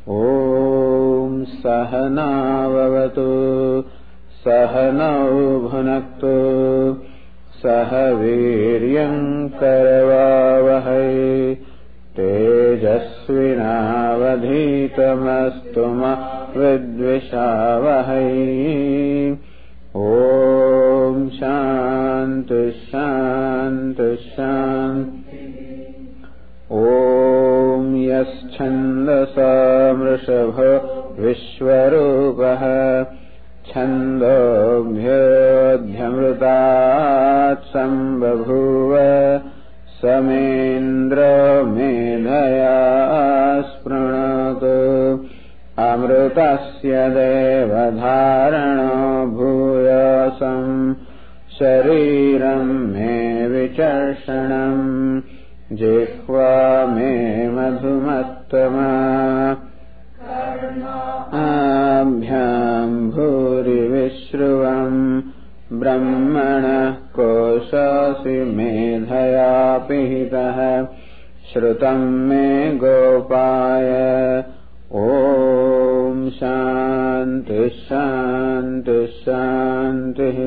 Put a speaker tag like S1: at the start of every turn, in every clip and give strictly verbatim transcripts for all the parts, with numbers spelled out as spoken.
S1: ॐ सहनाववतु सहनौ भुनक्तु सह वीर्यं करवावहै तेजस्विनावधीतमस्तु मा विद्विषावहै। ॐ शान्ति शान्ति शान्ति। ॐ यश्छन्दसा मृषभो विश्वरूपः छन्दोभ्योऽध्यमृतात् सम्बभूव समेन्द्रो मेधया स्पृणोतु। अमृतस्य देवधारणो भूयसं शरीरं मे विचर्षणम् जिह्वा मे मधुमत्तमा। आभ्याम् भूरिविश्रुवम् ब्रह्मणः कोशासि मेधया पिहितः श्रुतम् मे गोपाय। ॐ शान्ति शान्ति शान्तिः।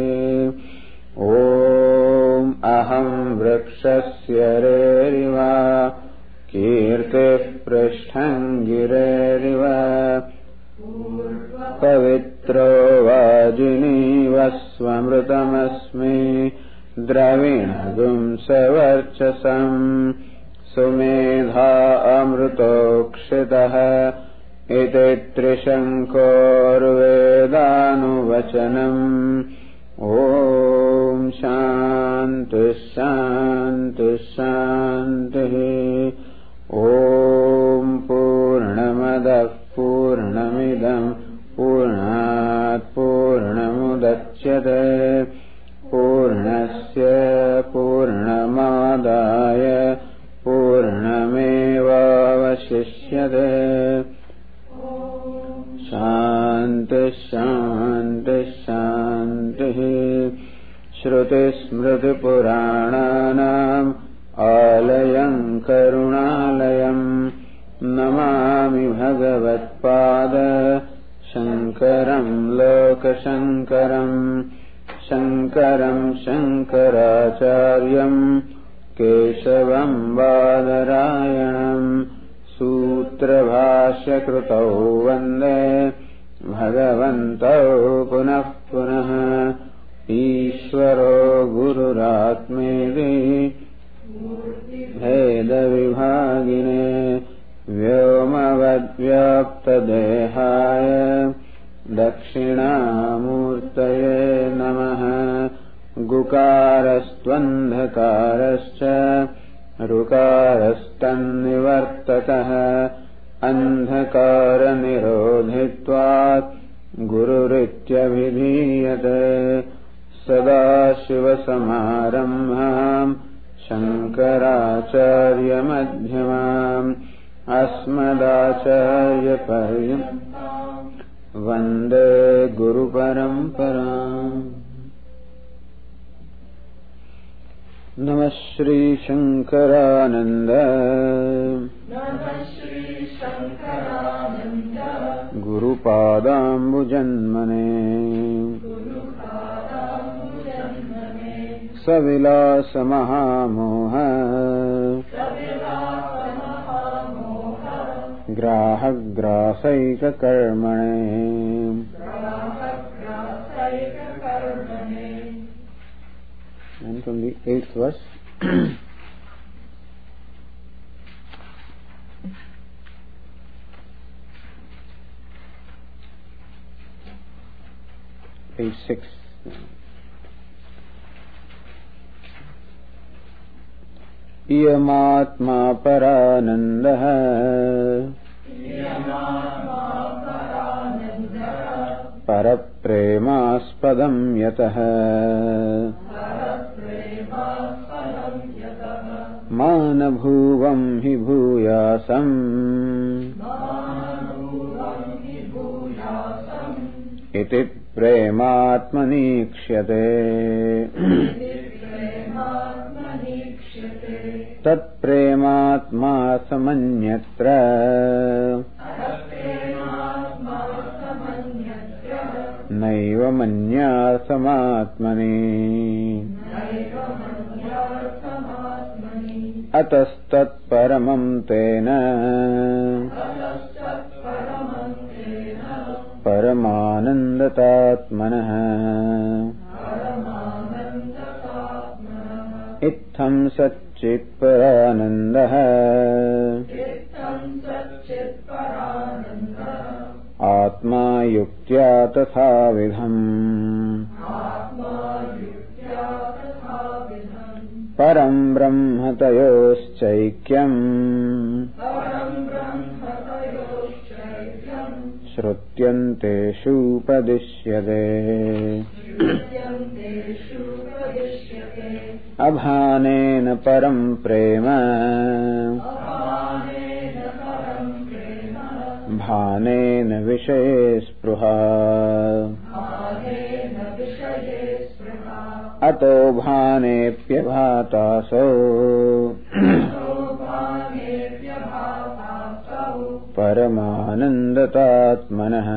S1: ॐ अहं वृक्षस्य रेरिव कीर्तिः पृष्ठं गिरेरिव पवित्रो वाजिनीवस्वमृतमस्मि द्रविणगुं सवर्चसम् सुमेधा अमृतोक्षितः इति त्रिशङ्कोर्वेदानुवचनम्। ॐ शान्ति शान्ति शान्तिः। ॐ पूर्णमदः पूर्णमिदं पूर्णात् पूर्णमुदच्यते पूर्णस्य पूर्णमादाय पूर्णमेवावशिष्यते। शान्ति शान्ति शान्तिः। श्रुतिस्मृतिपुराणानाम् आलयं करुणालयं नमामि भगवत्पाद शङ्करं लोकशङ्करं। शङ्करं शङ्कराचार्यं केशवं बादरायणं सूत्रभाष्यकृतौ वन्दे भगवन्तौ पुनः पुनः। ईश्वरो गुरुरात्मेति भेदविभागिने व्योमवद्व्याप्तदेहाय दक्षिणामूर्तये नमः। गुकारस्त्वन्धकारश्च ऋकारस्तन्निवर्ततः अन्धकारनिरोधित्वात् गुरुरित्यभिधीयते। सदाशिवसमारम्भाम् शङ्कराचार्यमध्यमाम् अस्मदाचार्यपर्यन्ताम् वन्दे गुरुपरम्पराम्। नमः Shri शङ्करानन्द गुरुपादाम्बुजन्मने सविलासमहामोह ग्राहग्रासैककर्मणे। And from the eighth verse. Page six. इयमात्मा परानन्दः परप्रेमास्पदं यतः मानभुवं हि भूयासम् इति प्रेमात्मनीक्ष्यते। तत्प्रेमात्मा समन्यत्र naivamanyasamatmani atastat paramam tena paramanandatatmanah ittham satchit paranandah atma yuktya tatha vidham param brahma tayoschaikyam shrutyanteshu padishyate abhanena param prema bhanena vishaye spruha ato bhanepya bhataso paramanandatatmanah.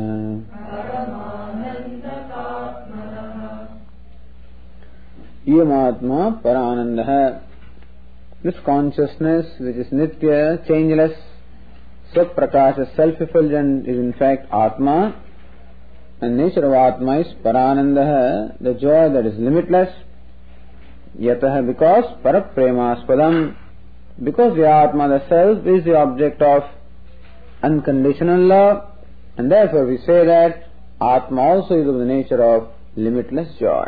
S1: Yamatma paranandah. This consciousness which is nitya, changeless, Sat-prakasha, self-effulgent, is in fact Atma, and nature of Atma is Paranandaha, the joy that is limitless. Yataha, because Parapremaspadam, because the Atma, the self, is the object of unconditional love, and therefore we say that Atma also is of the nature of limitless joy.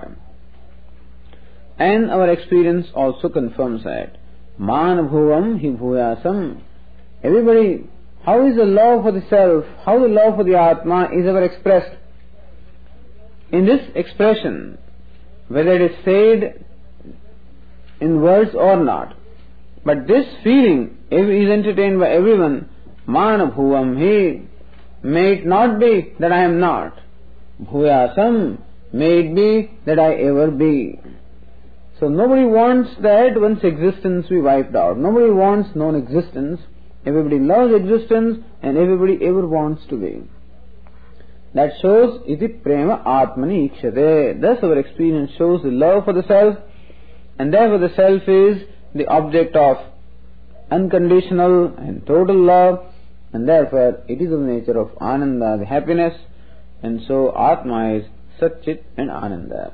S1: And our experience also confirms that. Manabhuvam hi bhuyasam. Everybody, how is the love for the self, how the love for the Atma is ever expressed? In this expression, whether it is said in words or not, but this feeling is entertained by everyone. Manabhuvam hi, may it not be that I am not. Bhuyasam, may it be that I ever be. So nobody wants that one's existence be wiped out. Nobody wants non-existence. Everybody loves existence and everybody ever wants to be. That shows iti prema atmani ikshate. Thus our experience shows the love for the self, and therefore the self is the object of unconditional and total love, and therefore it is of the nature of ananda, the happiness, and so Atma is Satchit and Ananda.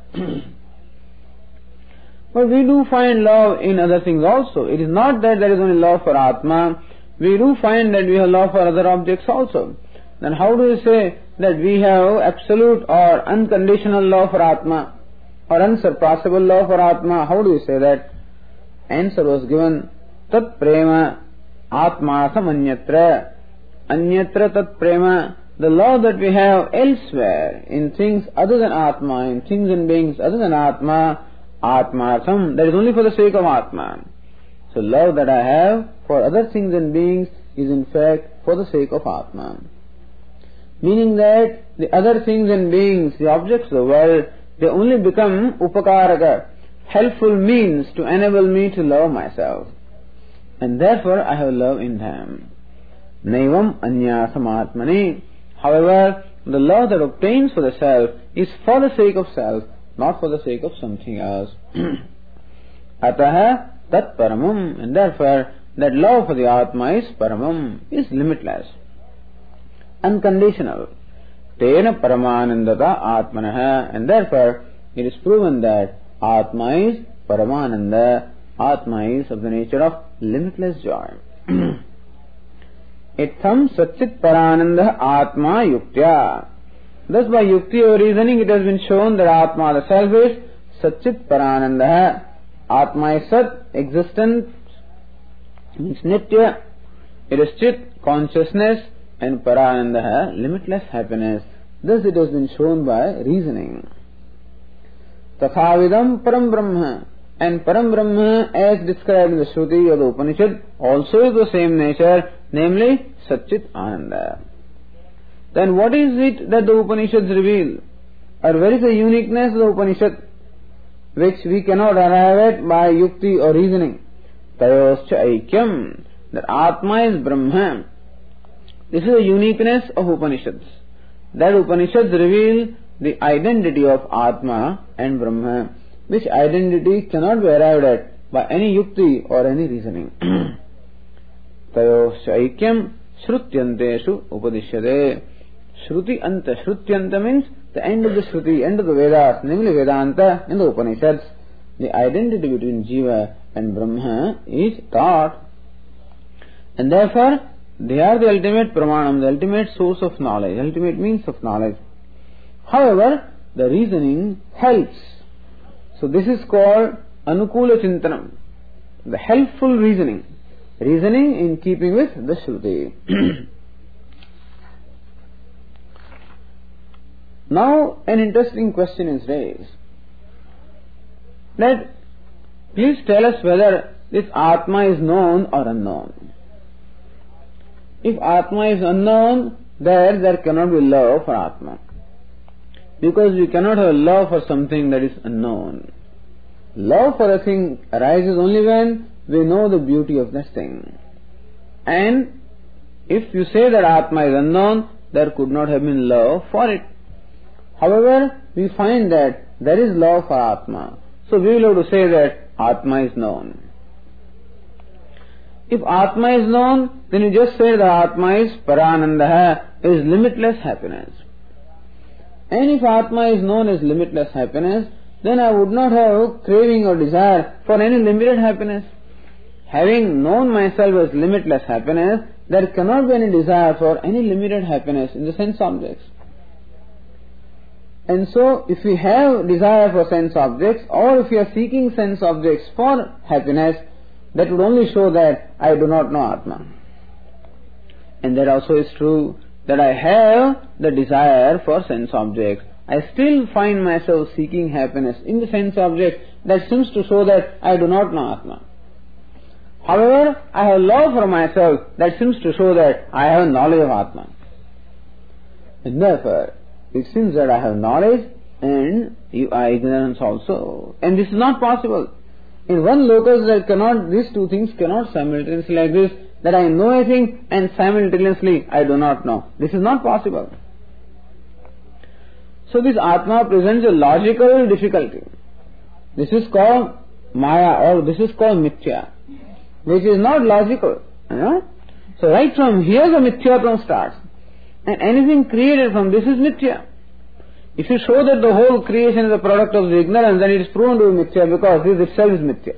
S1: But we do find love in other things also. It is not that there is only love for Atma. We do find that we have love for other objects also. Then how do you say that we have absolute or unconditional love for Atma, or unsurpassable love for Atma? How do you say that? Answer was given, Tat prema Atma samanyatra. Anyatra tat prema, the love that we have elsewhere, in things other than Atma, in things and beings other than Atma, Atmartham, that is only for the sake of Atma. So love that I have for other things and beings is in fact for the sake of Atma. Meaning that the other things and beings, the objects of the world, they only become upakaraka, helpful means to enable me to love myself. And therefore I have love in them. Naivam anyasam atmani. However, the love that obtains for the self is for the sake of self, not for the sake of something else. Ataha tat paramam, and therefore that love for the Atma is paramam, is limitless, unconditional. Tena paramanandata atmanaha, and therefore it is proven that Atma is paramananda, Atma is of the nature of limitless joy. Itham satchit parananda Atma yuktya. Thus by yukti or reasoning it has been shown that Atma, the self, is Satchit Parananda. Atma is Sat, existence, means Nitya. It is Chit, consciousness, and Parananda, limitless happiness. Thus it has been shown by reasoning. Tathavidam Param Brahma. And Param Brahma, as described in the Shruti or the Upanishad, also is the same nature, namely Satchit Ananda. Then what is it that the Upanishads reveal? Or where is the uniqueness of the Upanishad, which we cannot arrive at by yukti or reasoning? Tayoscha aikyam, that Atma is Brahma. This is the uniqueness of Upanishads. That Upanishads reveal the identity of Atma and Brahma, which identity cannot be arrived at by any yukti or any reasoning. Tayosya aikyam shrutyanteshu upadishyate. Shruti anta. Shrutyanta means the end of the Shruti, end of the Vedas, namely Vedanta and the Upanishads. The identity between Jiva and Brahma is taught. And therefore, they are the ultimate pramanam, the ultimate source of knowledge, ultimate means of knowledge. However, the reasoning helps. So this is called Anukula Chintanam, the helpful reasoning. Reasoning in keeping with the Shruti. Now, an interesting question is raised. That, please tell us whether this Atma is known or unknown. If Atma is unknown, there, there cannot be love for Atma. Because we cannot have love for something that is unknown. Love for a thing arises only when we know the beauty of that thing. And if you say that Atma is unknown, there could not have been love for it. However, we find that there is love for Atma. So we will have to say that Atma is known. If Atma is known, then you just say that Atma is Paranandaha, is limitless happiness. And if Atma is known as limitless happiness, then I would not have craving or desire for any limited happiness. Having known myself as limitless happiness, there cannot be any desire for any limited happiness in the sense objects. And so, if we have desire for sense objects, or if we are seeking sense objects for happiness, that would only show that I do not know Atma. And that also is true, that I have the desire for sense objects. I still find myself seeking happiness in the sense object. That seems to show that I do not know Atma. However, I have love for myself. That seems to show that I have knowledge of Atma. And therefore, it seems that I have knowledge and you are ignorance also. And this is not possible. In one locus there cannot, these two things cannot simultaneously like this, that I know a thing and simultaneously I do not know. This is not possible. So this Atma presents a logical difficulty. This is called Maya, or this is called Mithya, which is not logical. You know? So right from here the Mithyatvam starts. And anything created from this is Mithya. If you show that the whole creation is a product of the ignorance, then it is proven to be Mithya, because this itself is Mithya.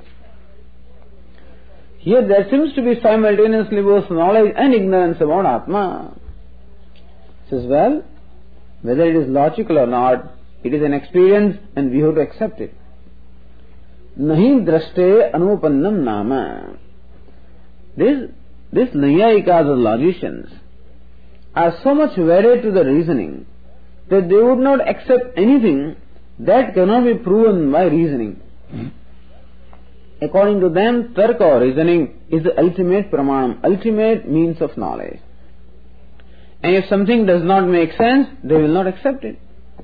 S1: Here there seems to be simultaneously both knowledge and ignorance about Atma. Says, well, whether it is logical or not, it is an experience and we have to accept it. Nahi drashte anupannam nama. This, this Nayayikas or logicians are so much wedded to the reasoning that they would not accept anything that cannot be proven by reasoning. According to them, tarka or reasoning is the ultimate pramanam, ultimate means of knowledge. And if something does not make sense, they will not accept it.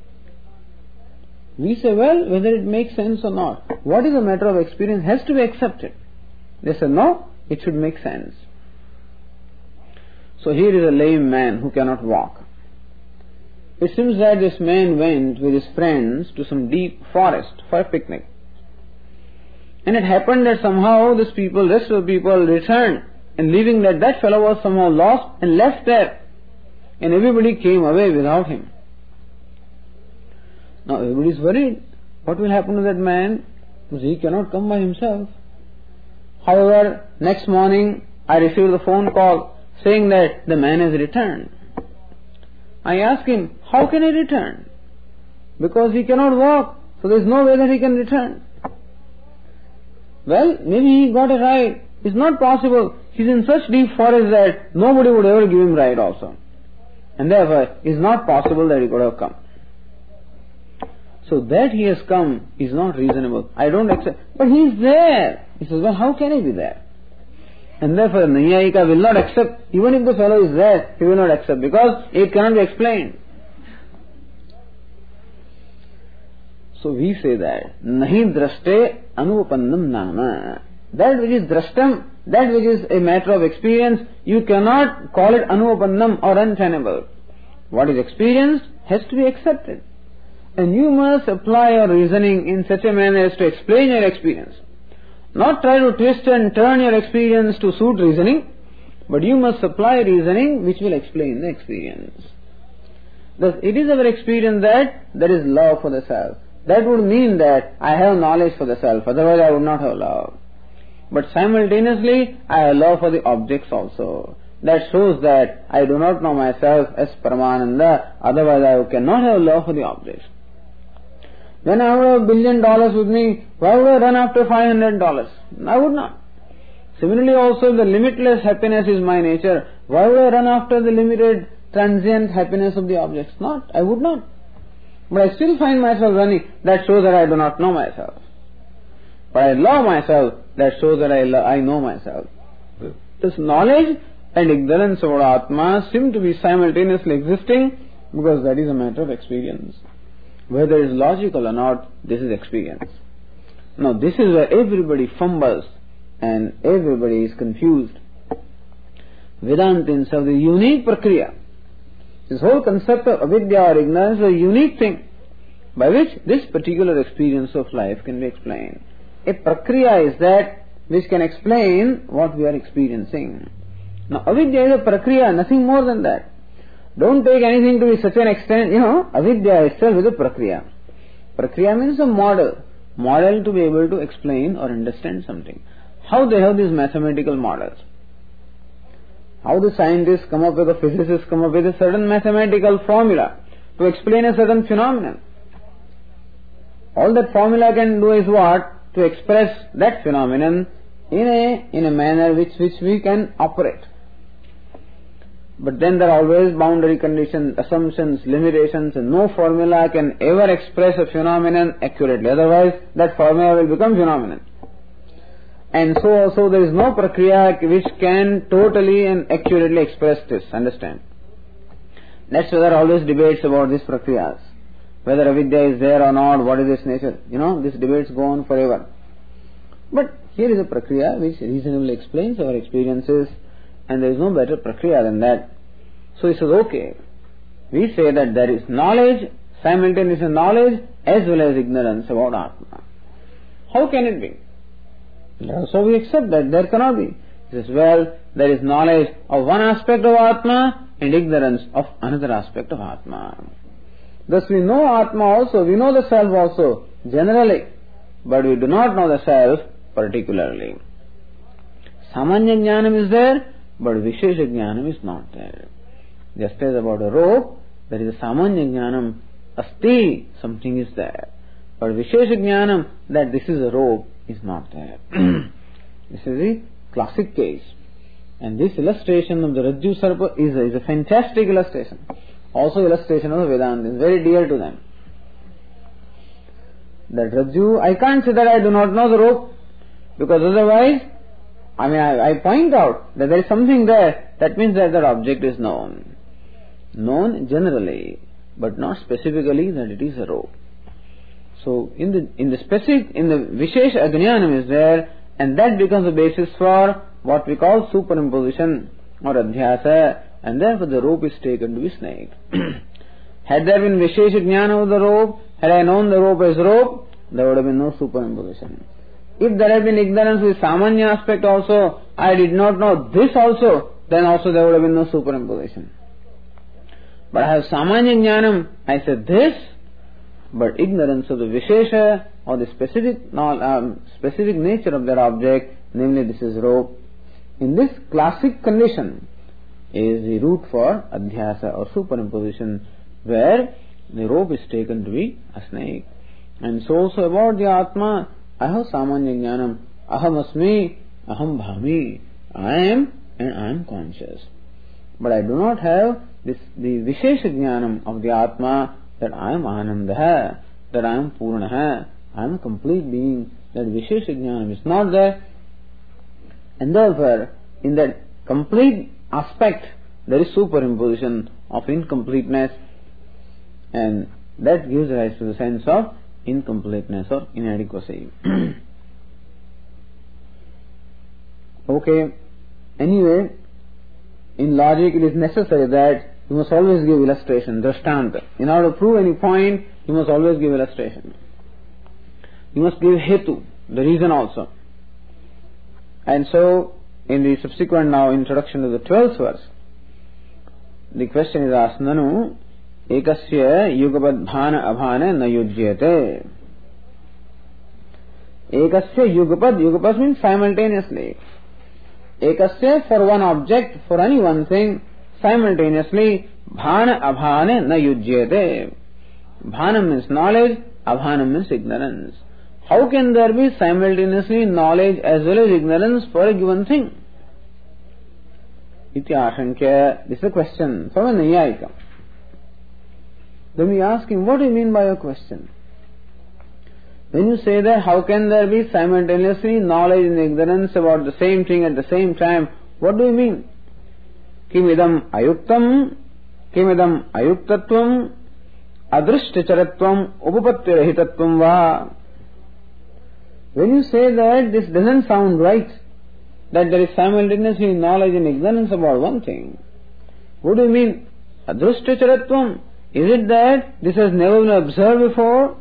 S1: We say, well, whether it makes sense or not, what is a matter of experience has to be accepted. They say, no, it should make sense. So here is a lame man who cannot walk. It seems that this man went with his friends to some deep forest for a picnic. And it happened that somehow this people, rest of the people returned, and leaving that that fellow was somehow lost and left there. And everybody came away without him. Now everybody is worried. What will happen to that man? Because he cannot come by himself. However, next morning I received a phone call saying that the man has returned. I asked him, how can he return? Because he cannot walk, so there is no way that he can return. Well, maybe he got a ride. It's not possible. He's in such deep forest that nobody would ever give him ride also. And therefore, it's not possible that he could have come. So that he has come is not reasonable. I don't accept. But he is there. He says, well, how can he be there? And therefore, Nayayika will not accept. Even if the fellow is there, he will not accept, because it cannot be explained. So we say that Nahi drashte anupannam nama. That which is drashtam, that which is a matter of experience, you cannot call it anupannam or untenable. What is experienced has to be accepted. And you must apply your reasoning in such a manner as to explain your experience. Not try to twist and turn your experience to suit reasoning, but you must apply reasoning which will explain the experience. Thus, it is our experience that there is love for the self. That would mean that I have knowledge for the self, otherwise I would not have love. But simultaneously, I have love for the objects also. That shows that I do not know myself as Paramananda, otherwise I cannot have love for the objects. When I have a billion dollars with me, why would I run after five hundred dollars? I would not. Similarly also, if the limitless happiness is my nature, why would I run after the limited, transient happiness of the objects? Not. I would not. But I still find myself running. That shows that I do not know myself. But I love myself. That shows that I, lo- I know myself. This knowledge and ignorance about Atma seem to be simultaneously existing because that is a matter of experience. Whether it is logical or not, this is experience. Now this is where everybody fumbles and everybody is confused. Vedantins have the unique prakriya. This whole concept of avidya or ignorance is a unique thing by which this particular experience of life can be explained. A prakriya is that which can explain what we are experiencing. Now avidya is a prakriya, nothing more than that. Don't take anything to be such an extent, you know, avidya itself is a prakriya. Prakriya means a model. Model to be able to explain or understand something. How they have these mathematical models? How the scientists come up with, the physicists come up with a certain mathematical formula to explain a certain phenomenon. All that formula can do is what? To express that phenomenon in a in a manner which, which we can operate. But then there are always boundary conditions, assumptions, limitations, and no formula can ever express a phenomenon accurately. Otherwise, that formula will become phenomenon. And so also there is no prakriya which can totally and accurately express this. Understand? That's why there are always debates about these prakriyas. Whether avidya is there or not, what is its nature. You know, these debates go on forever. But here is a prakriya which reasonably explains our experiences, and there is no better prakriya than that. So he says, okay, we say that there is knowledge, simultaneous knowledge as well as ignorance about Atma. How can it be? So we accept that there cannot be. He says, well, there is knowledge of one aspect of Atma and ignorance of another aspect of Atma. Thus we know Atma also, we know the self also, generally, but we do not know the self particularly. Samanya Jnanam is there, but Vishesha Jnanam is not there. Just as about a rope, there is a Samanya Jnanam, Asti, something is there. But Vishesha Jnanam, that this is a rope, is not there. This is the classic case. And this illustration of the Rajju Sarpa is a, is a fantastic illustration. Also illustration of the Vedanta is very dear to them. That Rajju, I can't say that I do not know the rope, because otherwise, I mean, I, I point out that there is something there, that means that that object is known. Known generally, but not specifically that it is a rope. So, in the in the specific, in the Vishesha Ajnanam is there, and that becomes the basis for what we call superimposition or adhyasa, and therefore the rope is taken to be snake. Had there been Vishesha Jnana of the rope, had I known the rope as rope, there would have been no superimposition. If there had been ignorance with Samanya aspect also, I did not know this also, then also there would have been no superimposition. But I have Samanya Jnanam, I said this, but ignorance of the Vishesha or the specific um, specific nature of that object, namely this is rope, in this classic condition is the root for adhyasa or superimposition, where the rope is taken to be a snake. And so also about the Atma, I have Samanya Jnanam, Aham Asmi, Aham Bhami, I am and I am conscious. But I do not have this the Vishesha Jnanam of the Atma, that I am Ananda, that I am Purna, I am complete being, that Vishesha Jnanam is not there. And therefore, in that complete aspect, there is superimposition of incompleteness, and that gives rise to the sense of incompleteness or inadequacy. Okay, anyway, in logic it is necessary that you must always give illustration, drashtanta. In order to prove any point, you must always give illustration. You must give hetu, the reason also. And so, in the subsequent now introduction to the twelfth verse, the question is asked, Nanu, ekasya yugapad bhana abhana na yujyate. Ekasya yugapad, yugapad means simultaneously. Ekasya for one object, for any one thing, simultaneously, bhana abhana na yujyate. Bhana means knowledge, abhana means ignorance. How can there be simultaneously knowledge as well as ignorance for a given thing? Iti ashankya, this is a question from a Nayayika. Then we ask him, what do you mean by your question? When you say that, how can there be simultaneously knowledge and ignorance about the same thing at the same time? What do you mean? Kimidam ayuktam, kimidam ayuktatvam, adrishtacharatvam, upapattyarahitatvam va. When you say that this doesn't sound right, that there is simultaneously knowledge and ignorance about one thing, what do you mean? Adrishtacharatvam. Is it that this has never been observed before?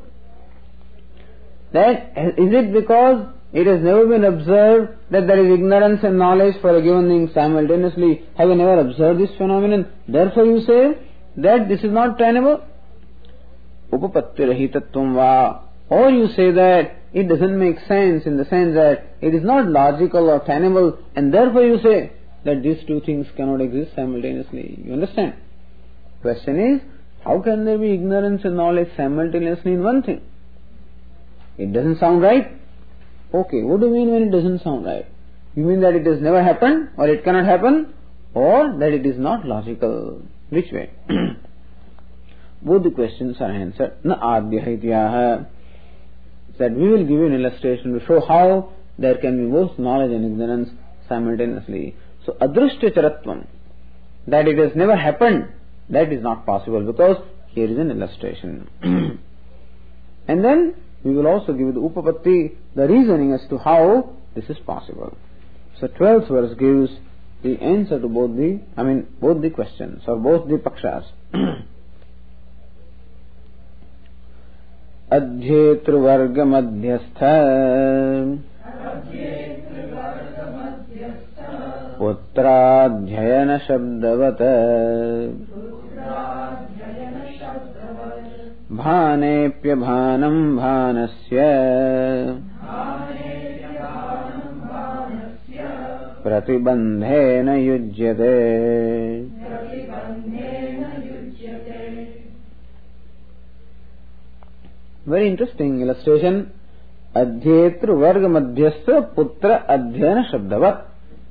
S1: That is it because it has never been observed that there is ignorance and knowledge for a given thing simultaneously? Have you never observed this phenomenon? Therefore you say that this is not tenable? Upapattyarahitatvam va. Or you say that it doesn't make sense in the sense that it is not logical or tenable, and therefore you say that these two things cannot exist simultaneously. You understand? Question is, how can there be ignorance and knowledge simultaneously in one thing? It doesn't sound right. Okay, what do you mean when it doesn't sound right? You mean that it has never happened, or it cannot happen, or that it is not logical? Which way? Both the questions are answered. Na adhyahityaha. That we will give you an illustration to show how there can be both knowledge and ignorance simultaneously. So adrishtacharatvam, that it has never happened, that is not possible, because here is an illustration. And then we will also give the upapatti, the reasoning as to how this is possible. So twelfth verse gives the answer to both the, I mean both the questions or both the pakshas. अध्येतृवर्ग मध्यस्थ पुत्राध्ययन शब्दवत भानेप्यभानं भानस्य प्रतिबन्धेन युज्यते. Very interesting illustration. Adhyetru varga madhyastha putra adhyana shabdavat.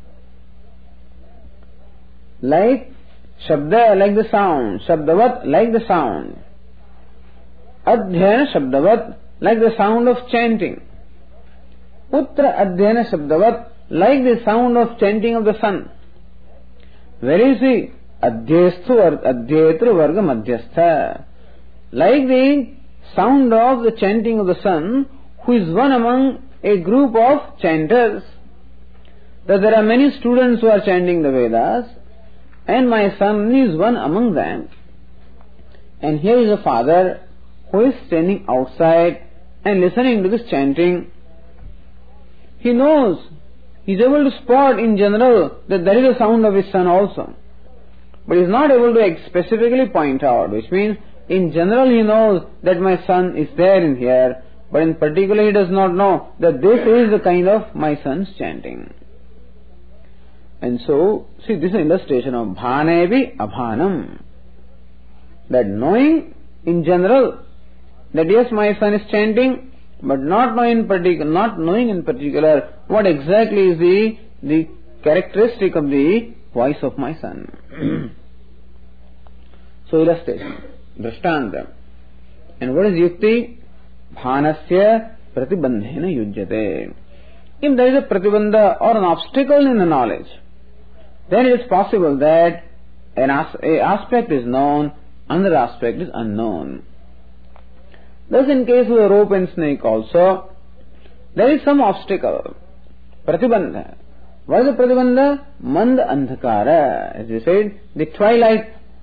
S1: Like shabda, like the sound. Shabdavat, like the sound. Adhyana shabdavat, like the sound of chanting. Putra adhyana shabdavat, like the sound of chanting of the sun. Where is he? Adhyesthu adhyetru varga madhyastha. Like the sound of the chanting of the sun, who is one among a group of chanters. That there are many students who are chanting the Vedas, and my son is one among them. And here is a father who is standing outside and listening to this chanting. He knows, he is able to spot in general that there is a sound of his son also, but he is not able to specifically point out, which means in general he knows that my son is there in here, but in particular he does not know that this is the kind of my son's chanting. And so, see, this is an illustration of bhanevi abhanam. That knowing in general that yes, my son is chanting, but not knowing in particular, not knowing in particular what exactly is the the characteristic of the voice of my son. So illustration. Drishtanta. And what is yukti? Bhanasya pratibandhena yujyate. If there is a pratibandha or an obstacle in the knowledge, then it is possible that an as- a aspect is known, another aspect is unknown. Thus in case of a rope and snake also, there is some obstacle, pratibandha. What is the pratibandha? Mand andhakara. As we said, the twilight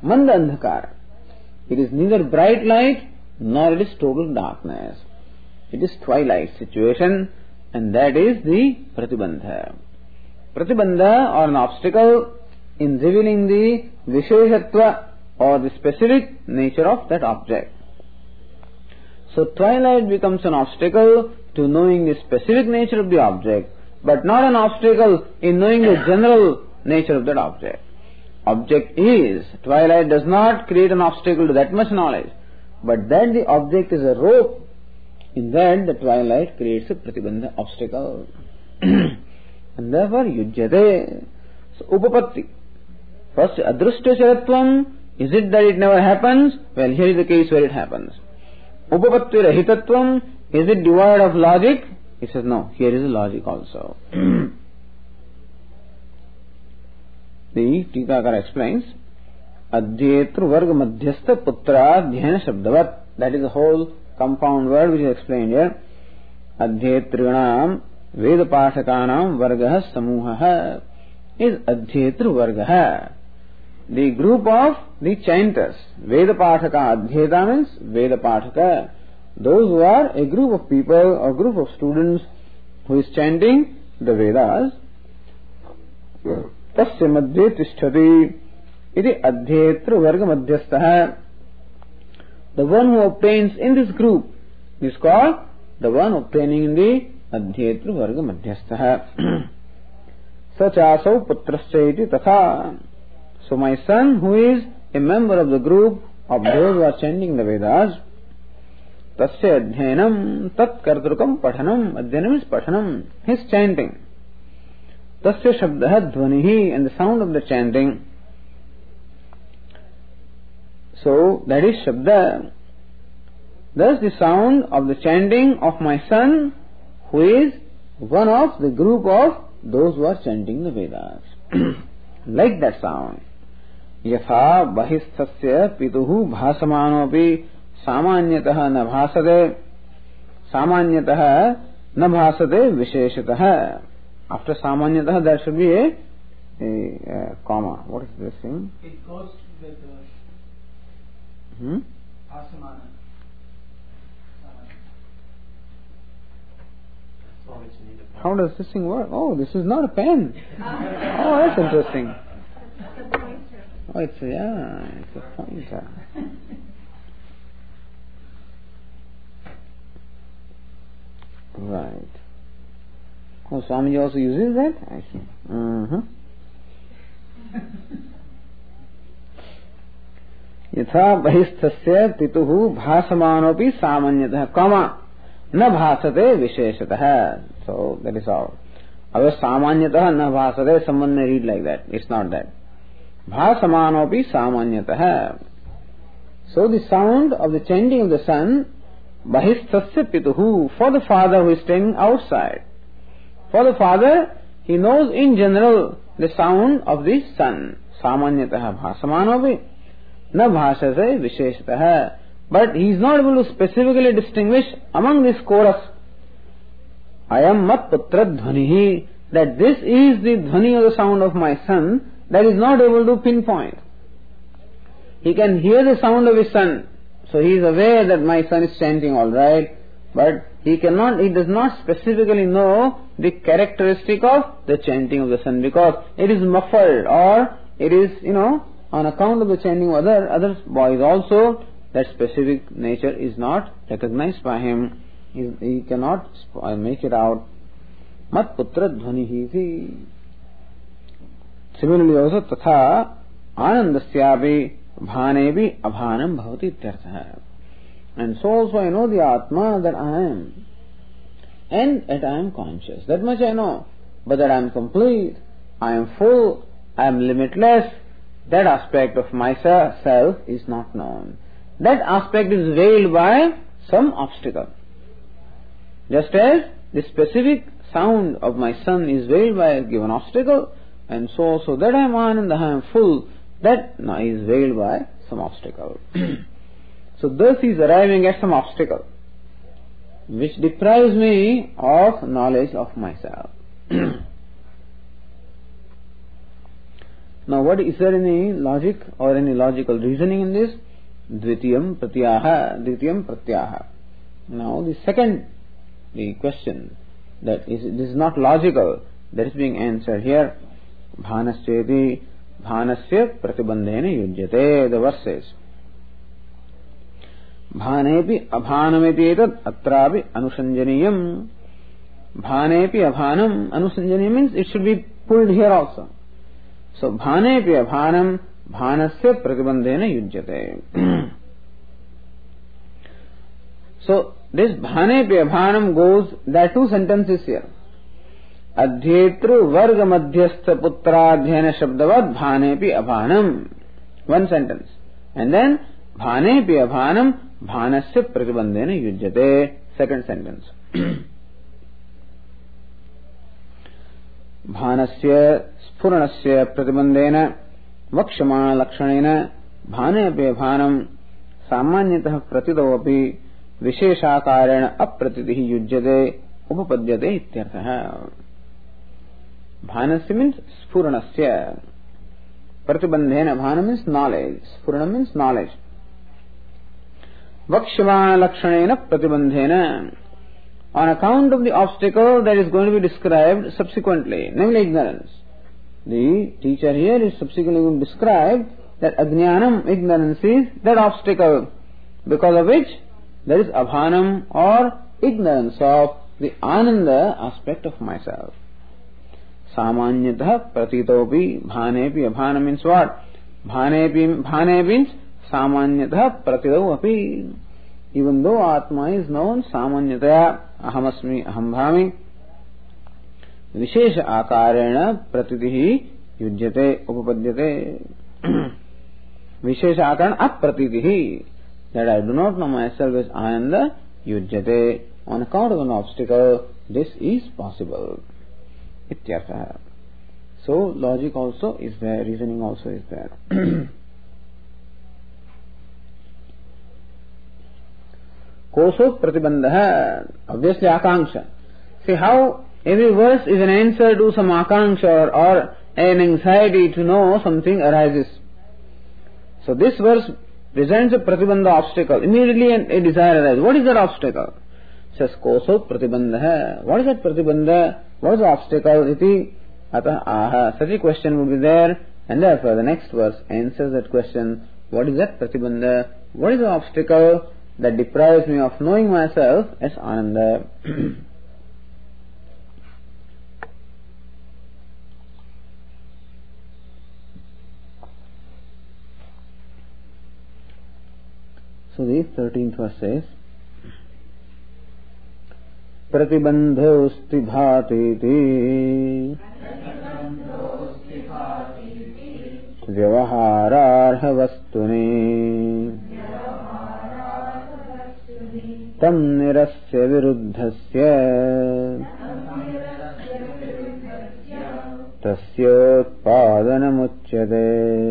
S1: Manda andhakara. It is neither bright light nor it is total darkness. It is twilight situation, and that is the pratibandha. Pratibandha, or an obstacle in revealing the visheshatva or the specific nature of that object. So twilight becomes an obstacle to knowing the specific nature of the object, but not an obstacle in knowing the general nature of that object. Object is, twilight does not create an obstacle to that much knowledge, but that the object is a rope, in that the twilight creates a pratibandha obstacle. And therefore yujyate. So upapatti. First, adrushta charatvam. Is it that it never happens? Well, here is the case where it happens. Upapatti rahitatvam. Is it devoid of logic? He says no, here is a logic also. The Tikakara explains, Adhyetru varga madhyastha putra dhyana shabdavat. That is the whole compound word which is explained here. Adhyetrinam veda pashakanam vargaha samuhaha is Adhyetru vargaha. The group of the chanters. Veda pathaka, adhyeta means Veda pathaka. Those who are a group of people or group of students who is chanting the Vedas. Tasya madhye tisthati iti adhyetru varga madhyastha. The one who obtains in this group is called the one obtaining in the adhyetru varga madhyastha. Sachasau putrasya iti tatha. So my son, who is a member of the group of those who are chanting the Vedas, tasya adhyanam tat kartrukam pathanam. Adhyanam is pathanam, his chanting. Tasya shabdaha dhvanihi, and the sound of the chanting. So that is shabda. Thus the sound of the chanting of my son, who is one of the group of those who are chanting the Vedas. Like that sound. Yatha bahishthasya pituhu bhasamanopi samanyatah na bhasade. Samanyatah na bhasade visheshatah. After samanyatah there should be a, a, a comma. What is this thing?
S2: It goes with the
S1: Hmm?
S2: bhasamana.
S1: How does this thing work? Oh, this is not a pen. Oh, that's interesting. Oh, it's a, yeah, it's a pointer. Right. Oh, Swamiji also uses that? I see. Mm-hmm. Yatha bahishthasya tituhu bhasamanopi samanyatah, comma, na bhasate visheshatah. So, that is all. Ava samanyatah na bhasate, someone may read like that. It's not that. Bhasamanopi samanyatah. So, the sound of the chanting of the sun, bahishthasya pituhu, for the father who is staying outside. For the father, he knows in general the sound of the sun. Samanyatah bhasamanopi. Na bhasase visheshatah. But he is not able to specifically distinguish among this chorus. Ayam mat putra dhvanihi. That this is the dhvani of the sound of my son. That is not able to pinpoint. He can hear the sound of his son. So he is aware that my son is chanting alright. But he cannot, he does not specifically know the characteristic of the chanting of the son. Because it is muffled, or it is, you know, on account of the chanting of other, other boys also, that specific nature is not recognized by him. He, he cannot make it out. Mat putra dhvanihi. Similarly also, tatha anandasyapi bhanebi abhanam bhavati ityartha. And so also I know the Atma that I am. And that I am conscious. That much I know. But that I am complete, I am full, I am limitless, that aspect of myself is not known. That aspect is veiled by some obstacle. Just as the specific sound of my son is veiled by a given obstacle, and so also that I am Ananda, I am full, that is veiled by some obstacle. So thus he is arriving at some obstacle, which deprives me of knowledge of myself. Now, what is there any logic or any logical reasoning in this? Dvitiyam pratyaha, dvitiyam pratyaha. Now, the second, the question that is, this is not logical, that is being answered here. Bhanasyeti, bhanasya pratibandhena yujyate, the verse says. Bhanepi abhanameti etat atrapi anusanjaniyam. Bhanepi abhanam, anusanjaniyam means it should be pulled here also. So, bhanepi abhanam, bhanasya pratibandhena yujyate. So, this bhanepi abhanam goes, there are two sentences here. Adhyetru varga madhyastha putradhyana shabdavad bhanepi abhanam. One sentence. And then, bhanepi abhanam, bhanasya pratibandhena yujyate. Second sentence. Bhanasya spuranasya pratibandhena vakshama lakshanena bhanepi abhanam samanyatah pratidavapi visheshakarena apratitihi yujyate upapadyate ityartha. Bhanasya means spuranasya. Pratibandhena, bhana means knowledge. Spurana means knowledge. Vakshama lakshanena pratibandhena. On account of the obstacle that is going to be described subsequently, namely ignorance. The teacher here is subsequently going to describe that ajnanam, ignorance, is that obstacle, because of which there is abhanam or ignorance of the ananda aspect of myself. Samanyatah pratitopi bhanepi. Abhana means what? Bhanepi, bhane means samanyatah pratitopi. Even though Atma is known samanyataya, ahamasmi, ahambhami, vishesha akarena pratitihi yujyate, upapadyate. Vishesha akarena apratitihi, that I do not know myself as ananda, yujyate. On account of an obstacle, this is possible. Ityartha. So, logic also is there, reasoning also is there. Koso pratibandha, obviously akanksha. See how every verse is an answer to some akanksha or, or an anxiety to know something arises. So this verse presents a pratibandha obstacle. Immediately a desire arises. What is that obstacle? It says koso pratibandha. What is that pratibandha? What is the obstacle? Iti atah aha. Such a question would be there, and therefore the next verse answers that question. What is that pratibandha? What is the obstacle that deprives me of knowing myself as Ananda? So the thirteenth verse says, Pratibandhosti bhatiti Vyavahararha vastuni Tam nirasya viruddhasya tasyotpadanamuchyate.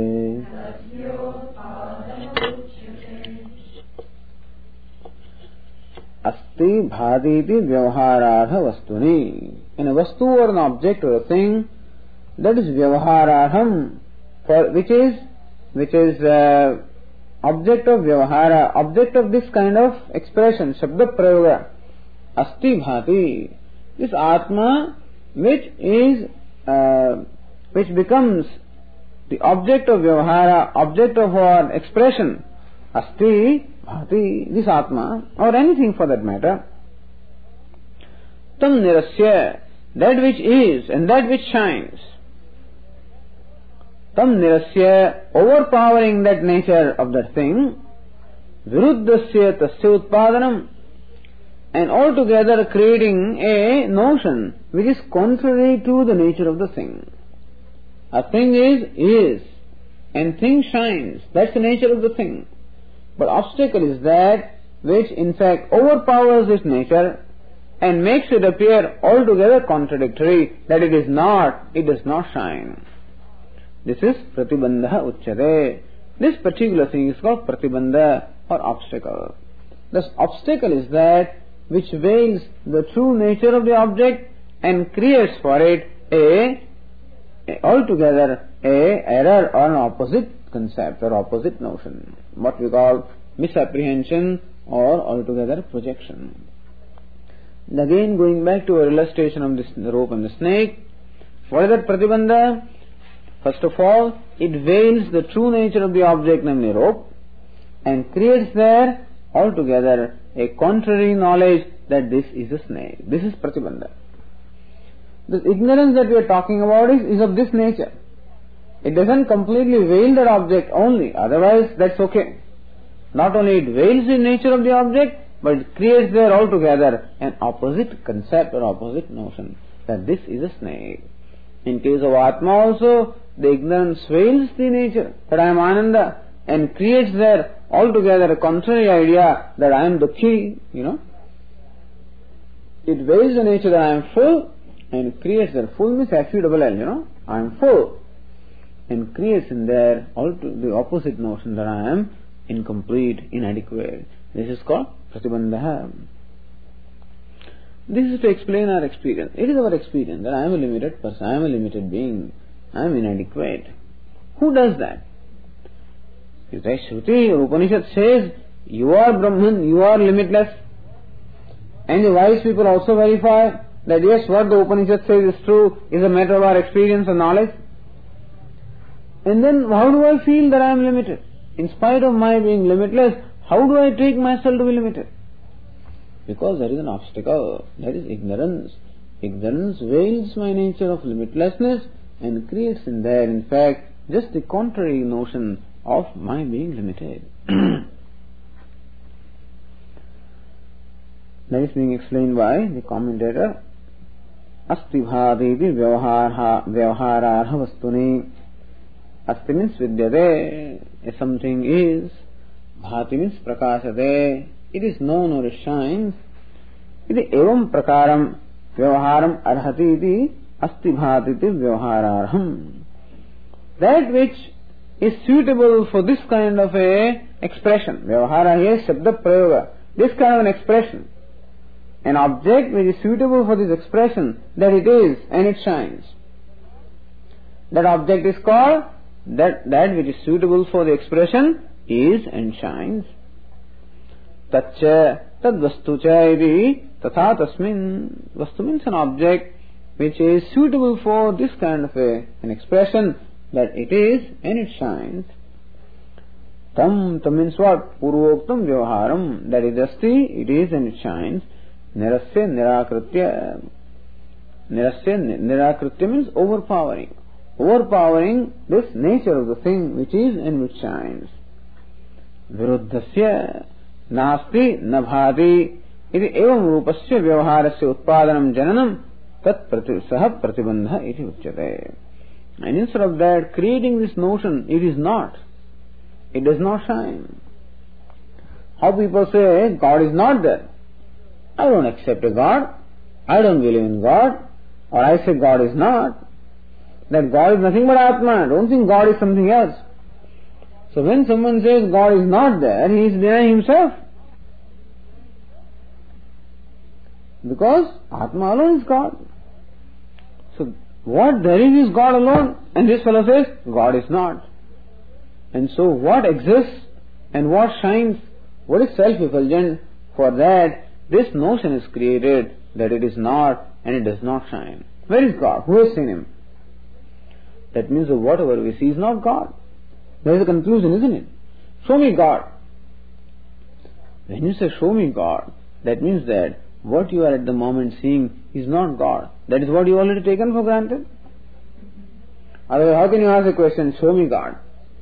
S1: Asti bhaditi vyavahararha vastuni. In a vastu or an object or a thing, that is vyavahararham, for which is which is uh, object of vyavahara, object of this kind of expression, shabda prayoga. Asti bhati, this atma which is uh, which becomes the object of vyavahara, object of our expression. Asti bhati, this atma, or anything for that matter. Tam nirasya, that which is and that which shines. Tam nirasya, overpowering that nature of that thing. Viruddhasya tasya utpadanam, and altogether creating a notion which is contrary to the nature of the thing. A thing is, is, and thing shines. That's the nature of the thing. But obstacle is that which in fact overpowers its nature and makes it appear altogether contradictory, that it is not, it does not shine. This is pratibandha uchyate. This particular thing is called pratibandha or obstacle. This obstacle is that which veils the true nature of the object and creates for it a, altogether a error or an opposite concept or opposite notion, what we call misapprehension or altogether projection. Again, going back to our illustration of this, the rope and the snake, what is that pratibandha? First of all, it veils the true nature of the object, namely rope, and creates there altogether a contrary knowledge that this is a snake. This is pratibandha. This ignorance that we are talking about is, is of this nature. It doesn't completely veil that object only, otherwise that's okay. Not only it veils the nature of the object, but it creates there altogether an opposite concept or opposite notion that this is a snake. In case of Atma also, the ignorance veils the nature that I am Ananda and creates there altogether a contrary idea that I am Dukhi, you know. It veils the nature that I am full and creates there, full means F U double L, you know, I am full, and creates in there all the opposite notion that I am incomplete, inadequate. This is called pratibandha. This is to explain our experience. It is our experience that I am a limited person, I am a limited being, I am inadequate. Who does that? You say Shruti or Upanishad says, you are Brahman, you are limitless. And the wise people also verify that yes, what the Upanishad says is true, is a matter of our experience and knowledge. And then how do I feel that I am limited? In spite of my being limitless, how do I take myself to be limited? Because there is an obstacle, that is ignorance. Ignorance veils my nature of limitlessness and creates in there, in fact, just the contrary notion of my being limited. That is being explained by the commentator. Asti bhaditi vyavahararha vastuni. Asti means vidyate, if something is. Bhati means prakashate, it is known or it shines. Iti evam prakaram vyavaharam arhati iti asti bhatiti vyavahararham. That which is suitable for this kind of a expression. Vyavahara here is shabda prayoga. This kind of an expression. An object which is suitable for this expression, that it is and it shines. That object is called, that, that which is suitable for the expression is and shines. Tatcha tad vastu cha iti tatha tasmin. Vastu means an object which is suitable for this kind of a, an expression, that it is and it shines. Tam, tam means what? Purvoktam vyavaharam. That is asti, it is and it shines. Nirasya nirakritya. Nirasya nirakritya means overpowering. Overpowering this nature of the thing which is and which shines. Viruddhasya nasti nabhati. Iti evam rupasya vyavaharasya utpadanam jananam tat saha pratibandha iti uchyate. And instead of that, creating this notion, it is not. It does not shine. How people say, God is not there. I don't accept a God. I don't believe in God. Or I say God is not. That God is nothing but Atma. Don't think God is something else. So when someone says God is not there, he is denying himself. Because Atma alone is God. So what there is is God alone. And this fellow says God is not. And so what exists and what shines, what is self-effulgent, for that this notion is created that it is not and it does not shine. Where is God? Who has seen him? That means that whatever we see is not God. There is a conclusion, isn't it? Show me God. When you say show me God, that means that what you are at the moment seeing is not God. That is what you already taken for granted. Otherwise, how can you ask a question, show me God?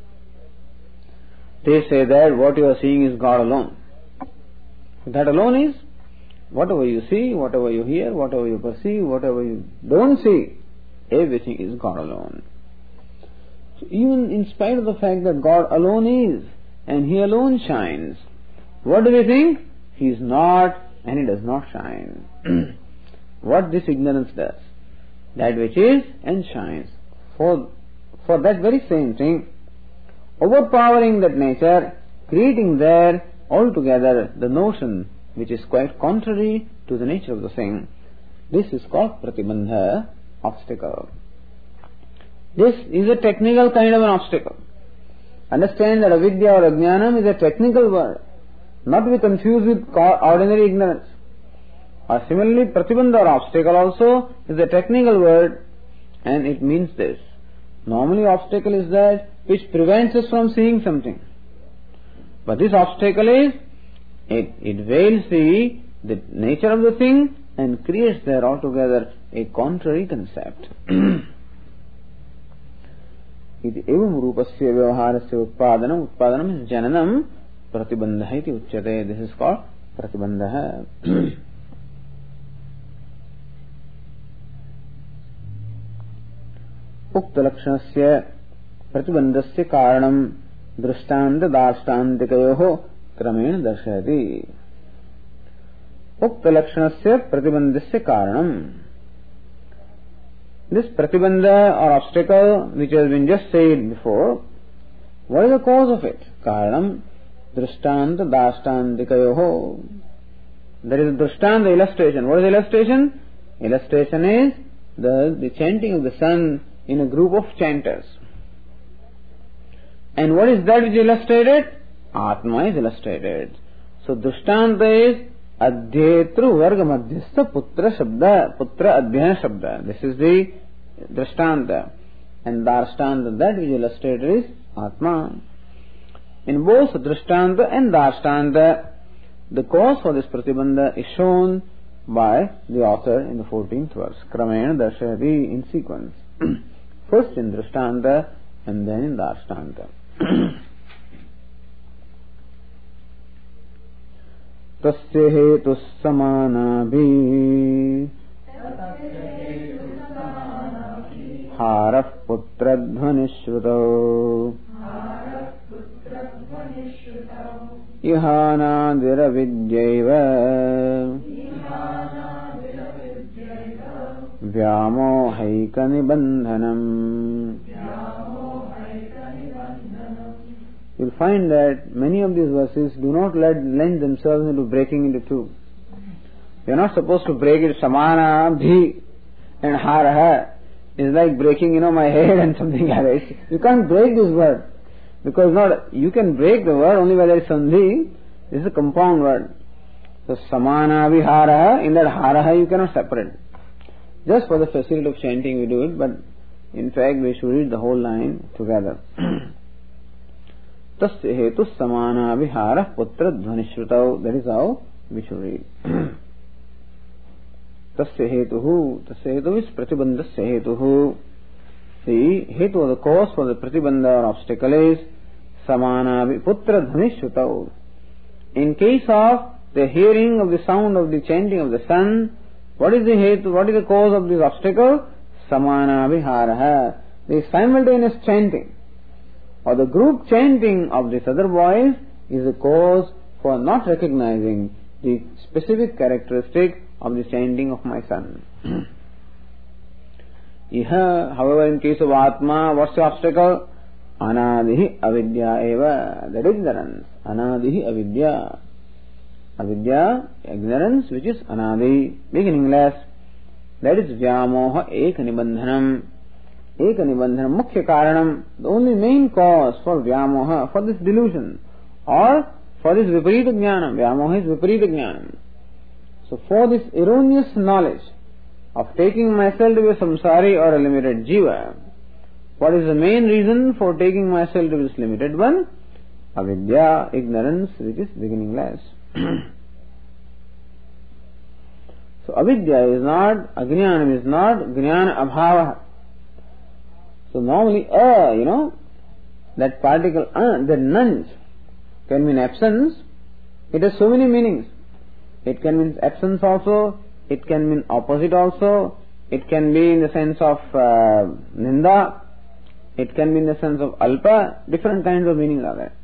S1: They say that what you are seeing is God alone. That alone is whatever you see, whatever you hear, whatever you perceive, whatever you don't see, everything is God alone. So even in spite of the fact that God alone is and He alone shines, what do we think? He is not and He does not shine. What this ignorance does? That which is and shines. For, for that very same thing, overpowering that nature, creating there altogether the notion which is quite contrary to the nature of the thing. This is called pratibandha, obstacle. This is a technical kind of an obstacle. Understand that avidya or ajnanam is a technical word, not to be confused with ordinary ignorance. Or similarly, pratibandha or obstacle also is a technical word, and it means this. Normally obstacle is that which prevents us from seeing something. But this obstacle is, it, it veils the, the nature of the thing and creates there altogether a contrary concept. Iti evam rupasya vyavaharasya utpadanam. Utpadanam is jananam. Pratibandha iti uchyate. This is called pratibandha. Ukta lakshanasya pratibandhasya karanam drishtanta darshtantikyoho kramena darshayati. Ukta lakshanasya pratibandhasya karanam. This pratibandha or obstacle which has been just said before, what is the cause of it? Karanam drishtanta darshtantikyoho. There is a drishtanta, illustration. What is the illustration? Illustration is the, the chanting of the sun in a group of chanters. And what is that which is illustrated? Atma is illustrated. So drishtanta is Adhyetru varga madhyastha putra shabda, putra adhyana shabda. This is the drishtanta. And darshtanta, that which is illustrated is Atma. In both drishtanta and darshtanta, the cause for this pratibandha is shown by the author in the fourteenth verse. Kramena darshayati, in sequence. First in drishtanta and then in darshtanta. तस्य हेतुः समानाभिः हारः पुत्रध्वनिश्रुतौ इहानादिरविद्यैव व्यामोहैकनिबन्धनम्. You'll find that many of these verses do not let, lend themselves into breaking into two. You're not supposed to break it samana, bhi and haraha. It's like breaking, you know, my head and something else. You can't break this word. Because not, you can break the word only when there is sandhi. This is a compound word. So samana bhi haraha, in that haraha you cannot separate. Just for the facility of chanting we do it, but in fact we should read the whole line together. Tasya hetu samana vihara putra dhvanishritau. That is how we should read. Tasya hetuhu. Tasya hetu is pratibandhasya hetuhu. The hetu or the cause for the pratibandha or obstacle is samana putra dhvanishritau. In case of the hearing of the sound of the chanting of the sun, what is the hetu? What is the cause of this obstacle? Samana viharaha. The simultaneous chanting or the group chanting of this other voice is a cause for not recognizing the specific characteristic of the chanting of my son. Iha, however, in case of Atma, what's the obstacle? Anadihi avidya eva. That is ignorance. Anadihi avidya. Avidya, ignorance, which is anadi, beginningless. That is vyamoha ekanibandhanam. Ekanibandhanam, mukhya karanam, the only main cause for vyamoha, for this delusion, or for this viparita jnanam. Vyamoha is viparita jnanam. So for this erroneous knowledge of taking myself to be a samsari or a limited jiva, what is the main reason for taking myself to be this limited one? Avidya, ignorance, which is beginningless. So avidya is not, ajnanam is not, jnana abhava. So normally, uh, you know, that particle, uh, that nunch can mean absence. It has so many meanings. It can mean absence also, it can mean opposite also, it can be in the sense of uh, ninda, it can be in the sense of alpa, different kinds of meanings are there.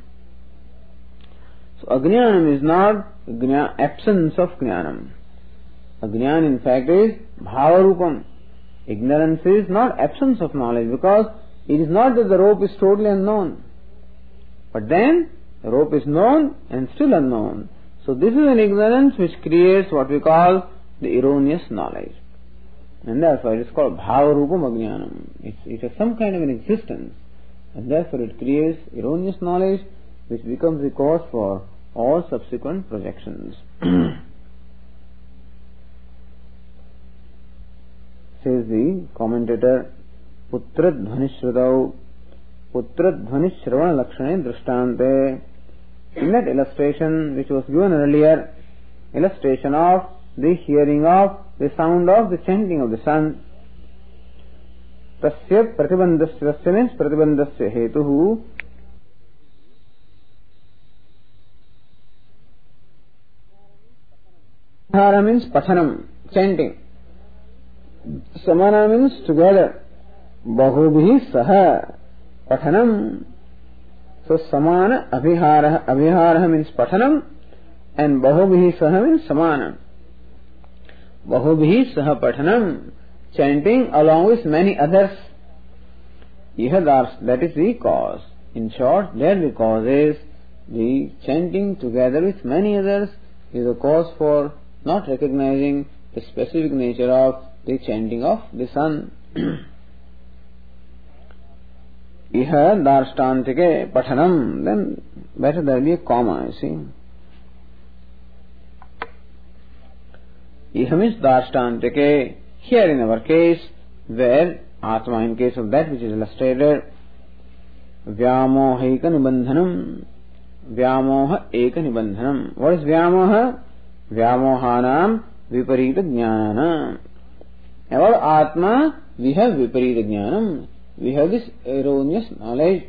S1: So ajnanam is not jnana, absence of jnanam. Ajnana in fact is bhavarupam. Ignorance is not absence of knowledge, because it is not that the rope is totally unknown. But then the rope is known and still unknown. So this is an ignorance which creates what we call the erroneous knowledge. And therefore it is called bhava rupam ajnanam. It's, it has some kind of an existence. And therefore it creates erroneous knowledge which becomes the cause for all subsequent projections. Says the commentator, Putra Dhvanishradau Putra Dhvanishravana Lakshane Drishtante. In that illustration which was given earlier, illustration of the hearing of the sound of the chanting of the sun. Tasya pratibandasya, tasya means pratibandasya hetuhu. Samana means pathanam, chanting. Samana means together. Bahubhi saha, pathanam. So samana abhihara, abhihara means pathanam, and bahubhi saha means samana. Bahubhi saha pathanam, chanting along with many others. Ihadars, that is the cause. In short, there the cause is the chanting together with many others is the cause for not recognizing the specific nature of the chanting of the sun. Iha darstantike pathanam, then better there be a comma, you see. Iha means darstantike. Here in our case, where Atma, in case of that which is illustrated, Vyamoha eka nibandhanam, Vyamoha eka nibandhanam. What is Vyamoha? Vyamohanam viparita jnanam. About Atma, we have viparita jnanam. We have this erroneous knowledge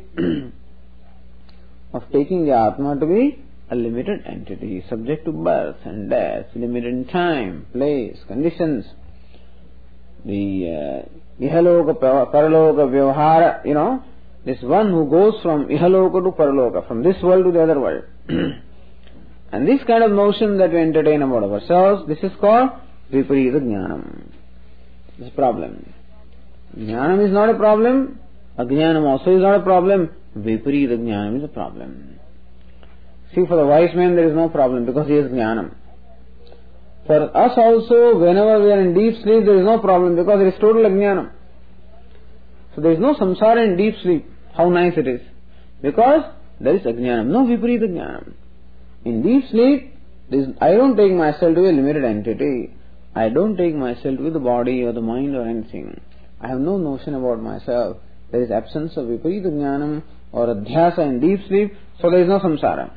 S1: of taking the Atma to be a limited entity, subject to birth and death, limited in time, place, conditions. The uh, Ihaloka, Paraloka, Vyavahara, you know, this one who goes from Ihaloka to Paraloka, from this world to the other world. And this kind of notion that we entertain about ourselves, this is called Viparita Jnanam. This is a problem. Jnanam is not a problem, Ajnanam also is not a problem, Viparita Jnanam is a problem. See, for the wise man there is no problem because he has Jnanam. For us also, whenever we are in deep sleep, there is no problem because there is total ajnanam. So there is no samsara in deep sleep. How nice it is. Because there is ajnanam, no viparita jnanam. In deep sleep, there is, I don't take myself to be a limited entity. I don't take myself to be the body or the mind or anything. I have no notion about myself. There is absence of viparita jnanam or adhyasa in deep sleep, so there is no samsara.